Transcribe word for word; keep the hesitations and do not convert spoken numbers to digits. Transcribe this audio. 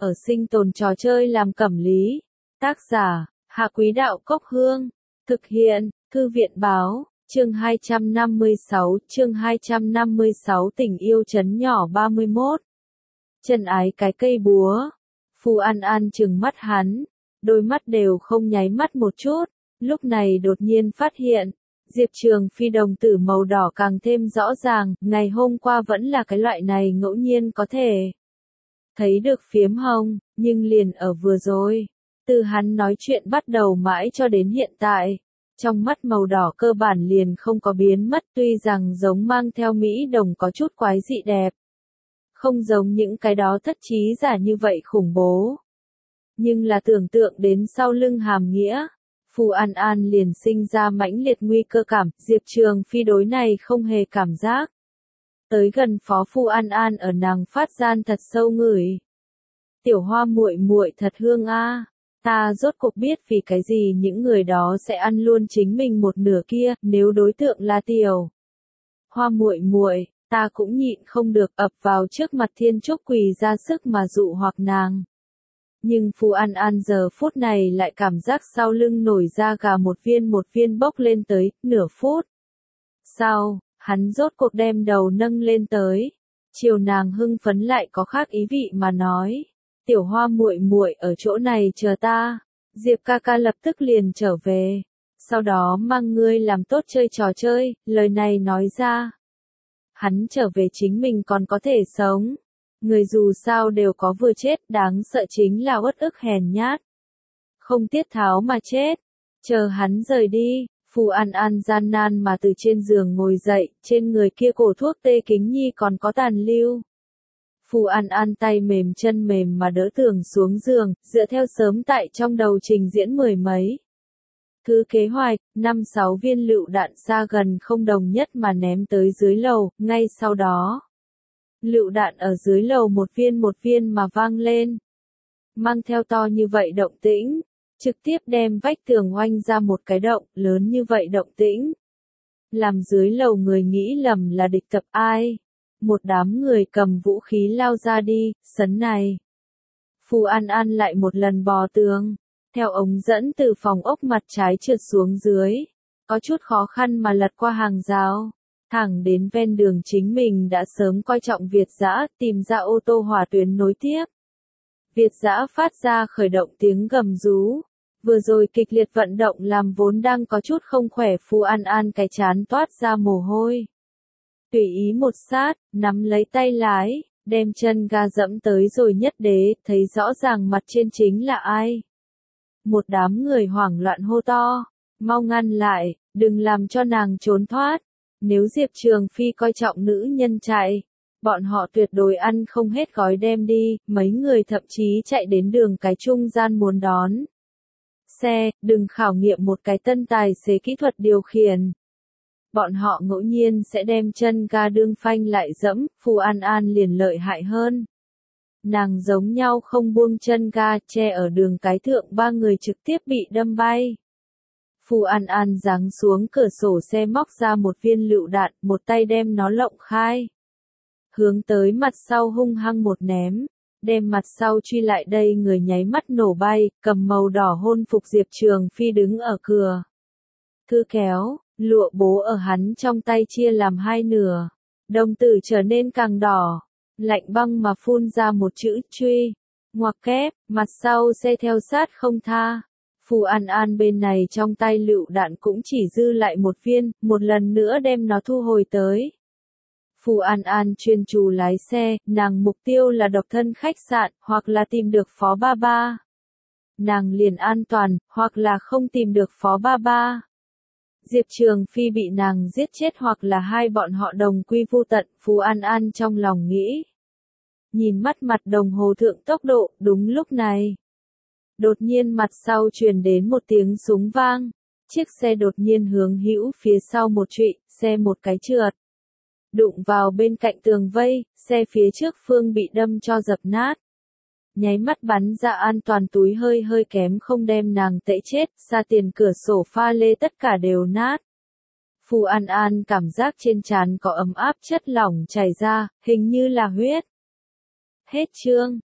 ở sinh tồn trò chơi làm cẩm lý. Tác giả, Hạ Quý Đạo Cốc Hương. Thực hiện, Thư viện Báo, chương hai trăm năm mươi sáu, chương hai trăm năm mươi sáu tình yêu trấn nhỏ ba mươi mốt. Chân ái cái cây búa. Phù An An trừng mắt hắn, đôi mắt đều không nháy mắt một chút, lúc này đột nhiên phát hiện, Diệp Trường Phi đồng tử màu đỏ càng thêm rõ ràng, ngày hôm qua vẫn là cái loại này ngẫu nhiên có thể thấy được phiếm hồng, nhưng liền ở vừa rồi, từ hắn nói chuyện bắt đầu mãi cho đến hiện tại, trong mắt màu đỏ cơ bản liền không có biến mất, tuy rằng giống mang theo Mỹ đồng có chút quái dị đẹp, không giống những cái đó thất trí giả như vậy khủng bố. Nhưng là tưởng tượng đến sau lưng hàm nghĩa, Phù An An liền sinh ra mãnh liệt nguy cơ cảm, Diệp Trường Phi đối này không hề cảm giác. Tới gần phó Phù An An ở nàng phát gian thật sâu ngửi. Tiểu Hoa muội muội thật hương a, ta rốt cuộc biết vì cái gì những người đó sẽ ăn luôn chính mình một nửa kia, nếu đối tượng là Tiểu Hoa muội muội, ta cũng nhịn không được ập vào trước mặt Thiên Trúc quỳ ra sức mà dụ hoặc nàng. Nhưng Phù An An giờ phút này lại cảm giác sau lưng nổi ra gà một viên một viên bốc lên tới, nửa phút. Sau, hắn rốt cuộc đem đầu nâng lên tới. Chiều nàng hưng phấn lại có khác ý vị mà nói. Tiểu Hoa muội muội ở chỗ này chờ ta. Diệp ca ca lập tức liền trở về. Sau đó mang ngươi làm tốt chơi trò chơi, lời này nói ra. Hắn trở về chính mình còn có thể sống. Người dù sao đều có vừa chết, đáng sợ chính là uất ức hèn nhát. Không tiết tháo mà chết. Chờ hắn rời đi, Phù An An gian nan mà từ trên giường ngồi dậy, trên người kia cổ thuốc tê kính nhi còn có tàn lưu. Phù An An tay mềm chân mềm mà đỡ tường xuống giường, dựa theo sớm tại trong đầu trình diễn mười mấy. Thứ kế hoạch, năm sáu viên lựu đạn xa gần không đồng nhất mà ném tới dưới lầu, ngay sau đó. Lựu đạn ở dưới lầu một viên một viên mà vang lên. Mang theo to như vậy động tĩnh, trực tiếp đem vách tường oanh ra một cái động, lớn như vậy động tĩnh. Làm dưới lầu người nghĩ lầm là địch tập ai. Một đám người cầm vũ khí lao ra đi, sấn này. Phù An An lại một lần bò tường, theo ống dẫn từ phòng ốc mặt trái trượt xuống dưới, có chút khó khăn mà lật qua hàng rào. Thẳng đến ven đường chính mình đã sớm coi trọng Việt Dã, tìm ra ô tô hỏa tuyến nối tiếp. Việt Dã phát ra khởi động tiếng gầm rú. Vừa rồi kịch liệt vận động làm vốn đang có chút không khỏe Phù An An cái chán toát ra mồ hôi. Tùy ý một sát, nắm lấy tay lái, đem chân ga dẫm tới rồi nhất đế, thấy rõ ràng mặt trên chính là ai. Một đám người hoảng loạn hô to, mau ngăn lại, đừng làm cho nàng trốn thoát. Nếu Diệp Trường Phi coi trọng nữ nhân chạy, bọn họ tuyệt đối ăn không hết gói đem đi, mấy người thậm chí chạy đến đường cái trung gian muốn đón xe, đừng khảo nghiệm một cái tân tài xế kỹ thuật điều khiển. Bọn họ ngẫu nhiên sẽ đem chân ga đương phanh lại dẫm, Phù An An liền lợi hại hơn. Nàng giống nhau không buông chân ga, che ở đường cái thượng ba người trực tiếp bị đâm bay. Phù An An giáng xuống cửa sổ xe móc ra một viên lựu đạn, một tay đem nó lộng khai. Hướng tới mặt sau hung hăng một ném, đem mặt sau truy lại đây người nháy mắt nổ bay, cầm màu đỏ hôn phục Diệp Trường Phi đứng ở cửa. Thư kéo, lụa bố ở hắn trong tay chia làm hai nửa, đồng tử trở nên càng đỏ, lạnh băng mà phun ra một chữ truy, ngoặc kép, mặt sau xe theo sát không tha. Phù An An bên này trong tay lựu đạn cũng chỉ dư lại một viên, một lần nữa đem nó thu hồi tới. Phù An An chuyên chú lái xe, nàng mục tiêu là độc thân khách sạn, hoặc là tìm được Phó Ba Ba. Nàng liền an toàn, hoặc là không tìm được Phó Ba Ba. Diệp Trường Phi bị nàng giết chết hoặc là hai bọn họ đồng quy vu tận, Phù An An trong lòng nghĩ. Nhìn mắt mặt đồng hồ thượng tốc độ, đúng lúc này. Đột nhiên mặt sau truyền đến một tiếng súng vang, chiếc xe đột nhiên hướng hữu phía sau một trụy, xe một cái trượt. Đụng vào bên cạnh tường vây, xe phía trước phương bị đâm cho dập nát. Nháy mắt bắn ra an toàn túi hơi hơi kém không đem nàng tễ chết, xa tiền cửa sổ pha lê tất cả đều nát. Phù An An cảm giác trên trán có ấm áp chất lỏng chảy ra, hình như là huyết. Hết chương.